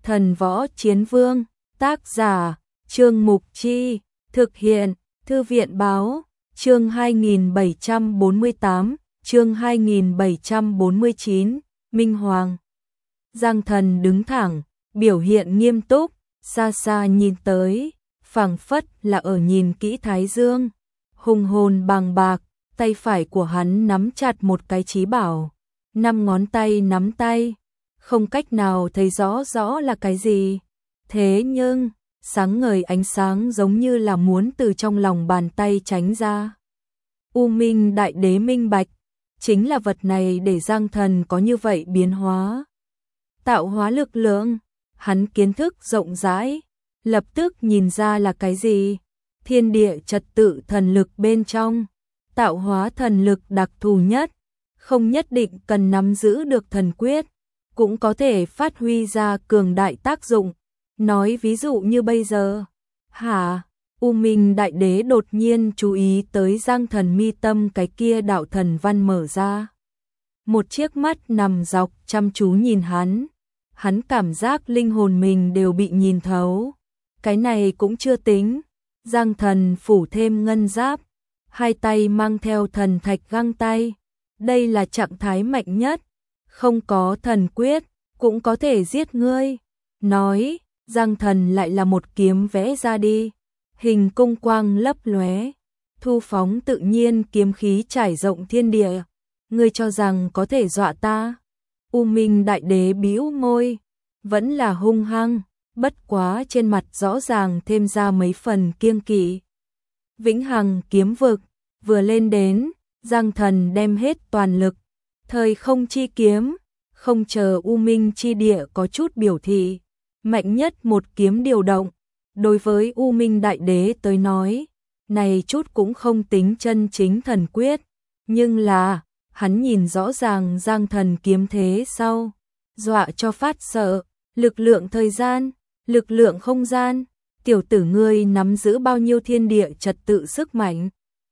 Thần Võ Chiến Vương, tác giả, Trương Mục Chi, thực hiện, Thư viện Báo, chương 2748, chương 2749, Minh Hoàng. Giang Thần đứng thẳng, biểu hiện nghiêm túc, xa xa nhìn tới, phảng phất là ở nhìn kỹ Thái Dương. Hùng hồn bàng bạc, tay phải của hắn nắm chặt một cái chí bảo, 5 ngón tay nắm tay, không cách nào thấy rõ là cái gì. Thế nhưng, sáng ngời ánh sáng giống như là muốn từ trong lòng bàn tay tránh ra. U Minh Đại Đế minh bạch, chính là vật này để Giang Thần có như vậy biến hóa. Tạo hóa lực lượng, hắn kiến thức rộng rãi, lập tức nhìn ra là cái gì. Thiên địa trật tự thần lực bên trong, tạo hóa thần lực đặc thù nhất, không nhất định cần nắm giữ được thần quyết, cũng có thể phát huy ra cường đại tác dụng. Nói ví dụ như bây giờ, U Minh Đại Đế đột nhiên chú ý tới Giang Thần mi tâm cái kia đạo thần văn mở ra. Một chiếc mắt nằm dọc chăm chú nhìn hắn cảm giác linh hồn mình đều bị nhìn thấu. Cái này cũng chưa tính, Giang Thần phủ thêm ngân giáp, 2 tay mang theo thần thạch găng tay. Đây là trạng thái mạnh nhất, không có thần quyết, cũng có thể giết ngươi. Nói, Giang Thần lại là một kiếm vẽ ra đi, hình cung quang lấp lóe, thu phóng tự nhiên kiếm khí trải rộng thiên địa. Ngươi cho rằng có thể dọa ta? U Minh Đại Đế bĩu môi, vẫn là hung hăng, bất quá trên mặt rõ ràng thêm ra mấy phần kiêng kỵ. Vĩnh Hằng kiếm vực, vừa lên đến, Giang Thần đem hết toàn lực, thời không chi kiếm, không chờ U Minh chi địa có chút biểu thị, mạnh nhất một kiếm điều động. Đối với U Minh Đại Đế tới nói, này chút cũng không tính chân chính thần quyết, nhưng là, hắn nhìn rõ ràng Giang Thần kiếm thế sau, dọa cho phát sợ. Lực lượng thời gian, lực lượng không gian, tiểu tử ngươi nắm giữ bao nhiêu thiên địa trật tự sức mạnh.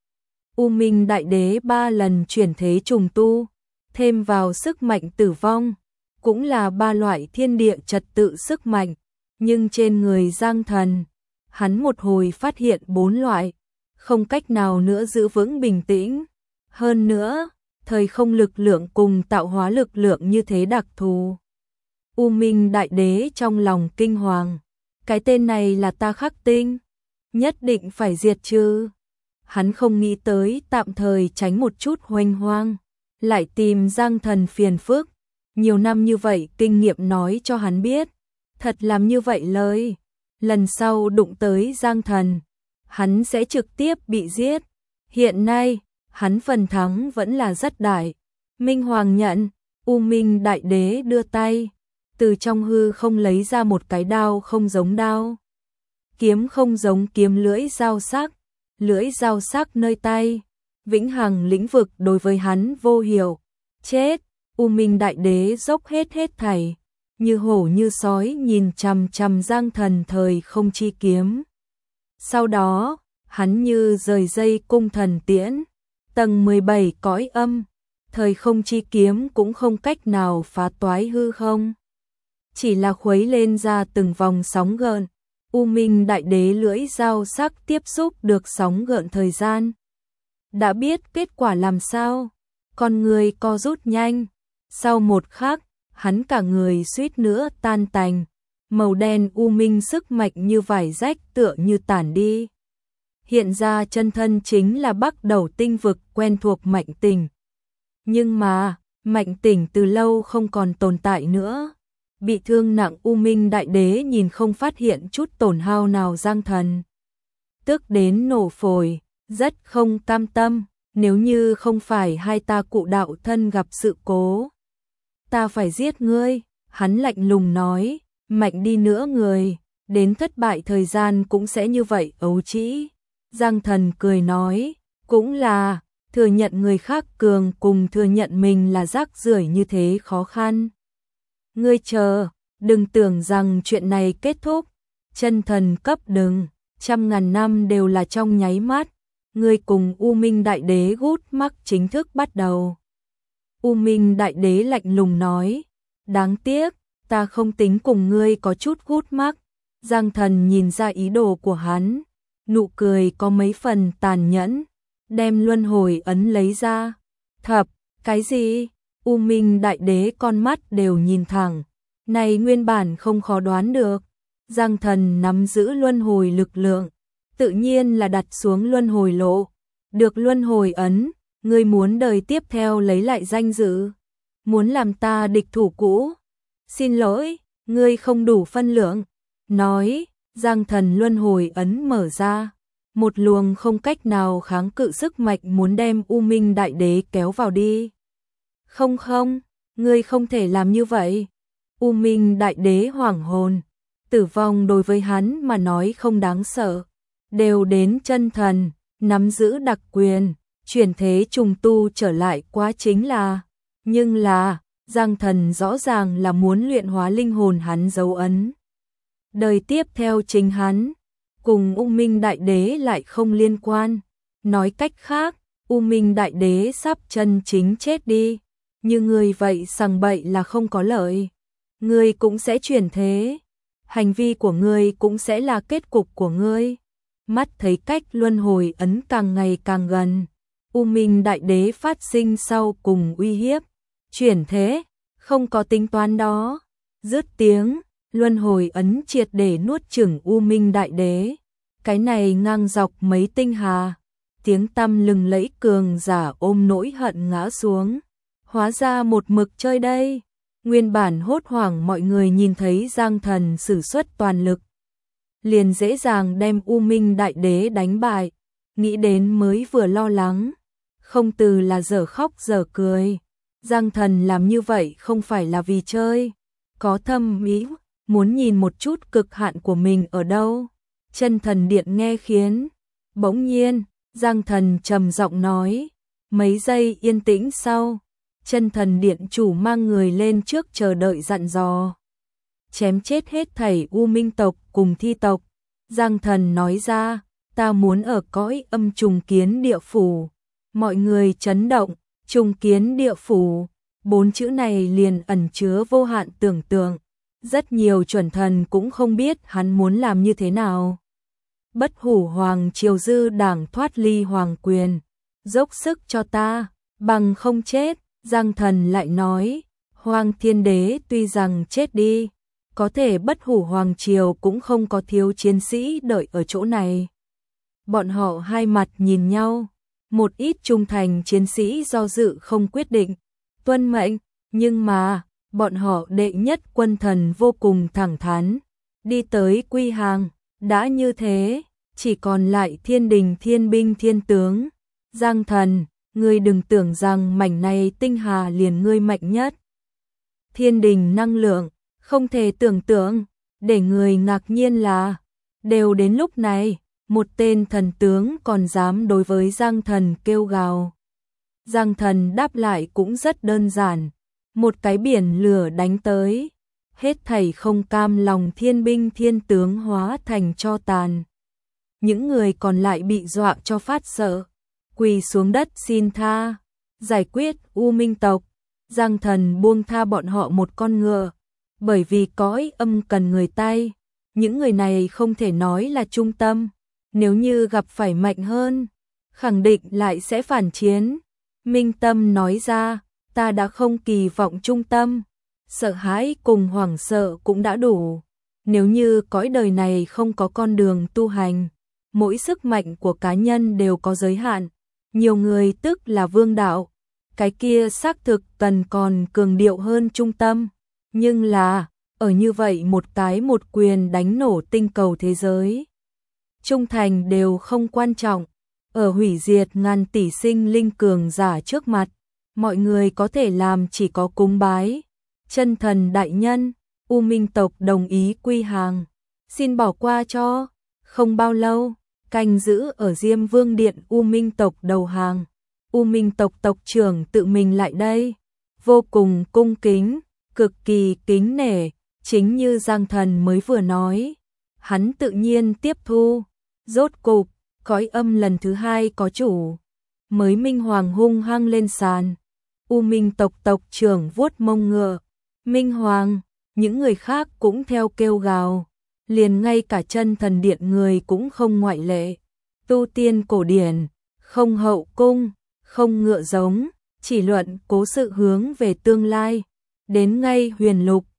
U Minh Đại Đế 3 lần chuyển thế trùng tu, thêm vào sức mạnh tử vong, cũng là 3 loại thiên địa trật tự sức mạnh, nhưng trên người Giang Thần, hắn một hồi phát hiện 4 loại, không cách nào nữa giữ vững bình tĩnh. Hơn nữa, thời không lực lượng cùng tạo hóa lực lượng như thế đặc thù. U Minh Đại Đế trong lòng kinh hoàng, cái tên này là ta khắc tinh, nhất định phải diệt trừ. Hắn không nghĩ tới tạm thời tránh một chút hoành hoang, lại tìm Giang Thần phiền phức. Nhiều năm như vậy kinh nghiệm nói cho hắn biết, thật làm như vậy lời, lần sau đụng tới Giang Thần, hắn sẽ trực tiếp bị giết. Hiện nay, hắn phần thắng vẫn là rất đại. Minh Hoàng nhận, U Minh Đại Đế đưa tay, từ trong hư không lấy ra một cái đao không giống đao, kiếm không giống kiếm, lưỡi dao sắc nơi tay. Vĩnh Hằng lĩnh vực đối với hắn vô hiệu. Chết! U Minh Đại Đế dốc hết thảy, như hổ như sói nhìn chằm chằm Giang Thần thời không chi kiếm. Sau đó, hắn như rời dây cung thần tiễn, tầng 17 cõi âm, thời không chi kiếm cũng không cách nào phá toái hư không, chỉ là khuấy lên ra từng vòng sóng gợn. U Minh Đại Đế lưỡi dao sắc tiếp xúc được sóng gợn thời gian. Đã biết kết quả làm sao, con người co rút nhanh. Sau một khắc, hắn cả người suýt nữa tan tành, màu đen u minh sức mạnh như vải rách tựa như tản đi. Hiện ra chân thân chính là Bắc Đầu tinh vực quen thuộc Mạnh Tỉnh. Nhưng mà, Mạnh Tỉnh từ lâu không còn tồn tại nữa. Bị thương nặng U Minh Đại Đế nhìn không phát hiện chút tổn hao nào Giang Thần, tức đến nổ phổi, rất không cam tâm. Nếu như không phải hai ta cụ đạo thân gặp sự cố, ta phải giết ngươi. Hắn lạnh lùng nói, mạnh đi nữa người, đến thất bại thời gian cũng sẽ như vậy ấu trĩ. Giang Thần cười nói, cũng là, thừa nhận người khác cường cùng thừa nhận mình là rác rưởi như thế khó khăn. Ngươi chờ, đừng tưởng rằng chuyện này kết thúc, chân thần cấp đừng, 100.000 năm đều là trong nháy mắt. Ngươi cùng U Minh Đại Đế gút mắc chính thức bắt đầu. U Minh Đại Đế lạnh lùng nói, đáng tiếc, ta không tính cùng ngươi có chút hút mắc. Giang Thần nhìn ra ý đồ của hắn, nụ cười có mấy phần tàn nhẫn, đem luân hồi ấn lấy ra. Thập, cái gì? U Minh Đại Đế con mắt đều nhìn thẳng, này nguyên bản không khó đoán được. Giang Thần nắm giữ luân hồi lực lượng, tự nhiên là đặt xuống luân hồi lộ. Được luân hồi ấn, ngươi muốn đời tiếp theo lấy lại danh dự, muốn làm ta địch thủ cũ. Xin lỗi, ngươi không đủ phân lượng. Nói, Giang Thần luân hồi ấn mở ra, một luồng không cách nào kháng cự sức mạnh muốn đem U Minh Đại Đế kéo vào đi. Không không, ngươi không thể làm như vậy. U Minh Đại Đế hoảng hồn, tử vong đối với hắn mà nói không đáng sợ. Đều đến chân thần, nắm giữ đặc quyền, chuyển thế trùng tu trở lại quá chính là. Nhưng là, Giang Thần rõ ràng là muốn luyện hóa linh hồn hắn dấu ấn. Đời tiếp theo chính hắn, cùng U Minh Đại Đế lại không liên quan. Nói cách khác, U Minh Đại Đế sắp chân chính chết đi. Như người vậy sằng bậy là không có lợi. Ngươi cũng sẽ chuyển thế. Hành vi của ngươi cũng sẽ là kết cục của ngươi. Mắt thấy cách luân hồi ấn càng ngày càng gần. U Minh Đại Đế phát sinh sau cùng uy hiếp. Chuyển thế, không có tính toán đó. Dứt tiếng, luân hồi ấn triệt để nuốt chửng U Minh Đại Đế. Cái này ngang dọc mấy tinh hà. Tiếng tăm lừng lẫy cường giả ôm nỗi hận ngã xuống. Hóa ra một mực chơi đây. Nguyên bản hốt hoảng mọi người nhìn thấy Giang Thần sử xuất toàn lực, liền dễ dàng đem U Minh Đại Đế đánh bại. Nghĩ đến mới vừa lo lắng, không từ là dở khóc dở cười. Giang Thần làm như vậy không phải là vì chơi, có thâm ý, muốn nhìn một chút cực hạn của mình ở đâu. Chân Thần Điện nghe khiến, bỗng nhiên, Giang Thần trầm giọng nói. Mấy giây yên tĩnh sau, Chân Thần Điện chủ mang người lên trước chờ đợi dặn dò. Chém chết hết thảy U Minh tộc cùng Thi tộc. Giang Thần nói ra, ta muốn ở cõi âm trùng kiến địa phủ. Mọi người chấn động, trùng kiến địa phủ. 4 chữ này liền ẩn chứa vô hạn tưởng tượng. Rất nhiều chuẩn thần cũng không biết hắn muốn làm như thế nào. Bất Hủ Hoàng Triều dư đảng thoát ly hoàng quyền. Dốc sức cho ta, bằng không chết. Giang Thần lại nói, Hoàng Thiên Đế tuy rằng chết đi, có thể Bất Hủ Hoàng Triều cũng không có thiếu chiến sĩ đợi ở chỗ này. Bọn họ hai mặt nhìn nhau, một ít trung thành chiến sĩ do dự không quyết định, tuân mệnh, nhưng mà, bọn họ đệ nhất quân thần vô cùng thẳng thắn, đi tới quy hàng, đã như thế, chỉ còn lại thiên đình thiên binh thiên tướng. Giang Thần, ngươi đừng tưởng rằng mảnh này tinh hà liền ngươi mạnh nhất. Thiên đình năng lượng, không thể tưởng tượng, để người ngạc nhiên là, đều đến lúc này, một tên thần tướng còn dám đối với Giang Thần kêu gào. Giang Thần đáp lại cũng rất đơn giản, một cái biển lửa đánh tới, hết thảy không cam lòng thiên binh thiên tướng hóa thành tro tàn. Những người còn lại bị dọa cho phát sợ, quỳ xuống đất xin tha, giải quyết U Minh tộc. Giang Thần buông tha bọn họ một con ngựa, bởi vì cõi âm cần người tay, những người này không thể nói là trung tâm, nếu như gặp phải mạnh hơn, khẳng định lại sẽ phản chiến. Minh Tâm nói ra, ta đã không kỳ vọng trung tâm, sợ hãi cùng hoảng sợ cũng đã đủ. Nếu như cõi đời này không có con đường tu hành, mỗi sức mạnh của cá nhân đều có giới hạn, nhiều người tức là vương đạo, cái kia xác thực cần còn cường điệu hơn trung tâm. Nhưng là, ở như vậy một cái một quyền đánh nổ tinh cầu thế giới, trung thành đều không quan trọng. Ở hủy diệt ngàn tỷ sinh linh cường giả trước mặt, mọi người có thể làm chỉ có cúng bái. Chân Thần đại nhân, U Minh tộc đồng ý quy hàng, xin bỏ qua cho. Không bao lâu, canh giữ ở Diêm Vương Điện U Minh tộc đầu hàng. U Minh tộc tộc trưởng tự mình lại đây, vô cùng cung kính, cực kỳ kính nể, chính như Giang Thần mới vừa nói. Hắn tự nhiên tiếp thu, rốt cục, cõi âm lần thứ hai có chủ. Mới Minh Hoàng hung hăng lên sàn, U Minh tộc tộc trưởng vuốt mông ngựa. Minh Hoàng, những người khác cũng theo kêu gào, liền ngay cả chân thần điện người cũng không ngoại lệ. Tu tiên cổ điển, không hậu cung, không ngựa giống, chỉ luận cố sự hướng về tương lai. Đến ngay huyền lục,